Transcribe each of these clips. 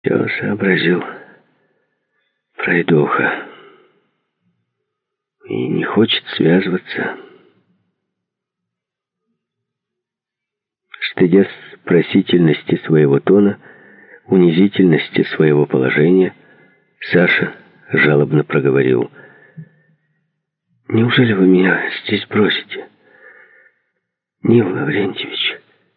Все сообразил. Пройдоха. И не хочет связываться. Стыдясь просительности своего тона, унизительности своего положения, Саша жалобно проговорил: «Неужели вы меня здесь бросите, Нил Лаврентьевич?»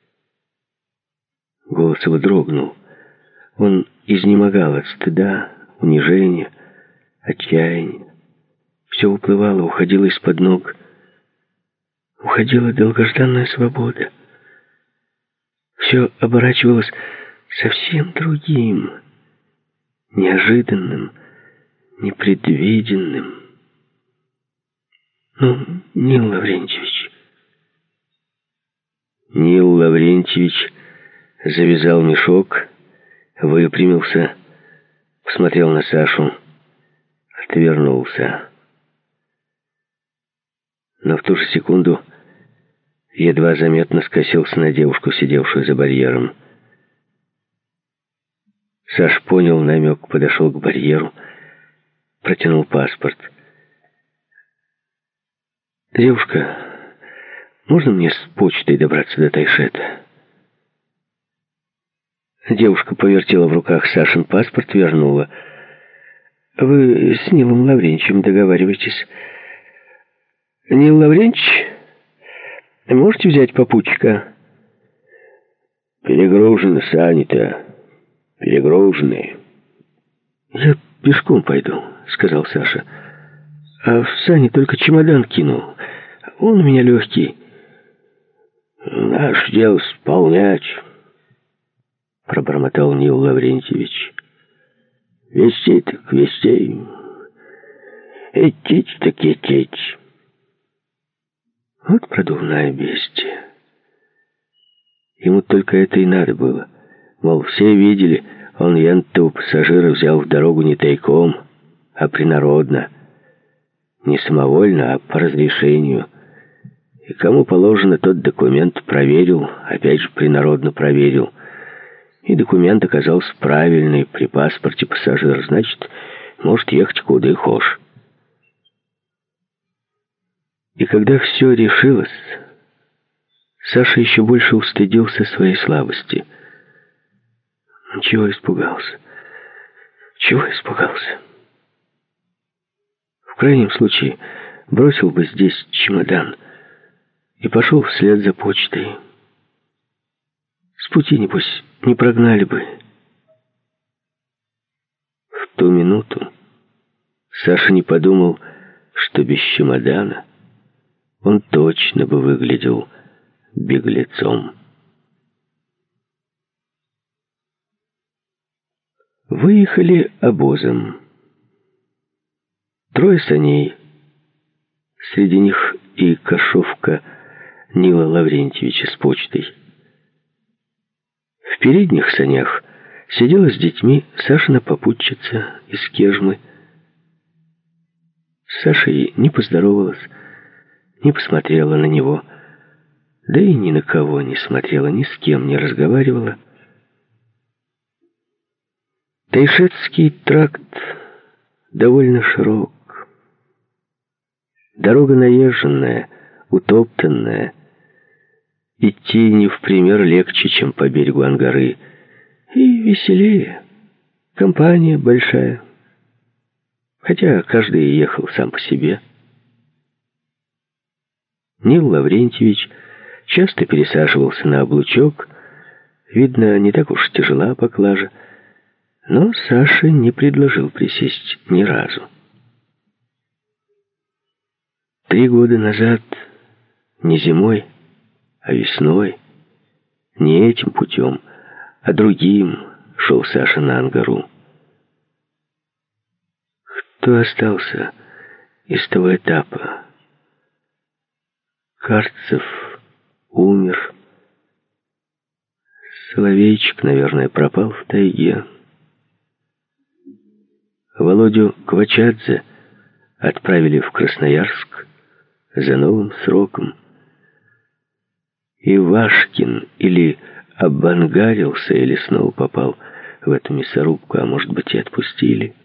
Голос его дрогнул. Он изнемогал от стыда, унижения, отчаяния. Все уплывало, уходило из-под ног. Уходила долгожданная свобода. Все оборачивалось совсем другим, неожиданным, непредвиденным. «Ну, Нил Лаврентьевич...» Нил Лаврентьевич завязал мешок, выпрямился, посмотрел на Сашу, отвернулся. Но в ту же секунду едва заметно скосился на девушку, сидевшую за барьером. Саш понял намек, подошел к барьеру, протянул паспорт. «Девушка, можно мне с почтой добраться до Тайшета?» Девушка повертела в руках Сашин паспорт, вернула. «Вы с Нилом Лаврентьевичем договариваетесь. Нил Лаврентьевич, можете взять попутчика?» «Перегружены сани-то, перегружены». «Я пешком пойду», — сказал Саша. «А в сани только чемодан кинул. Он у меня легкий». «Наше дело сполнять», — пробормотал Нил Лаврентьевич. «Вести так вести, идти так идти». Вот продувная бестия. Ему только это и надо было. Мол, все видели, он ян-то у пассажира взял в дорогу не тайком, а принародно. Не самовольно, а по разрешению. И кому положено, тот документ проверил, опять же принародно проверил. И документ оказался правильный при паспорте пассажира, значит, может ехать куда и хошь. И когда все решилось, Саша еще больше устыдился своей слабости. Чего испугался? Чего испугался? В крайнем случае, бросил бы здесь чемодан и пошел вслед за почтой. С пути, небось, не прогнали бы. В ту минуту Саша не подумал, что без чемодана он точно бы выглядел беглецом. Выехали обозом. 3 саней. Среди них и кошовка Нила Лаврентьевича с почтой. В передних санях сидела с детьми Сашина попутчица из Кежмы. С Сашей не поздоровалась, не посмотрела на него, да и ни на кого не смотрела, ни с кем не разговаривала. Тайшетский тракт довольно широк. Дорога наезженная, утоптанная. Идти не в пример легче, чем по берегу Ангары. И веселее. Компания большая. Хотя каждый ехал сам по себе. Нил Лаврентьевич часто пересаживался на облучок. Видно, не так уж тяжела поклажа. Но Саше не предложил присесть ни разу. 3 года назад, не зимой, а весной, не этим путем, а другим шел Саша на Ангару. Кто остался из того этапа? Карцев умер. Соловейчик, наверное, пропал в тайге. Володю Квачадзе отправили в Красноярск за новым сроком. И Вашкин или обангарился, или снова попал в эту мясорубку, а может быть и отпустили.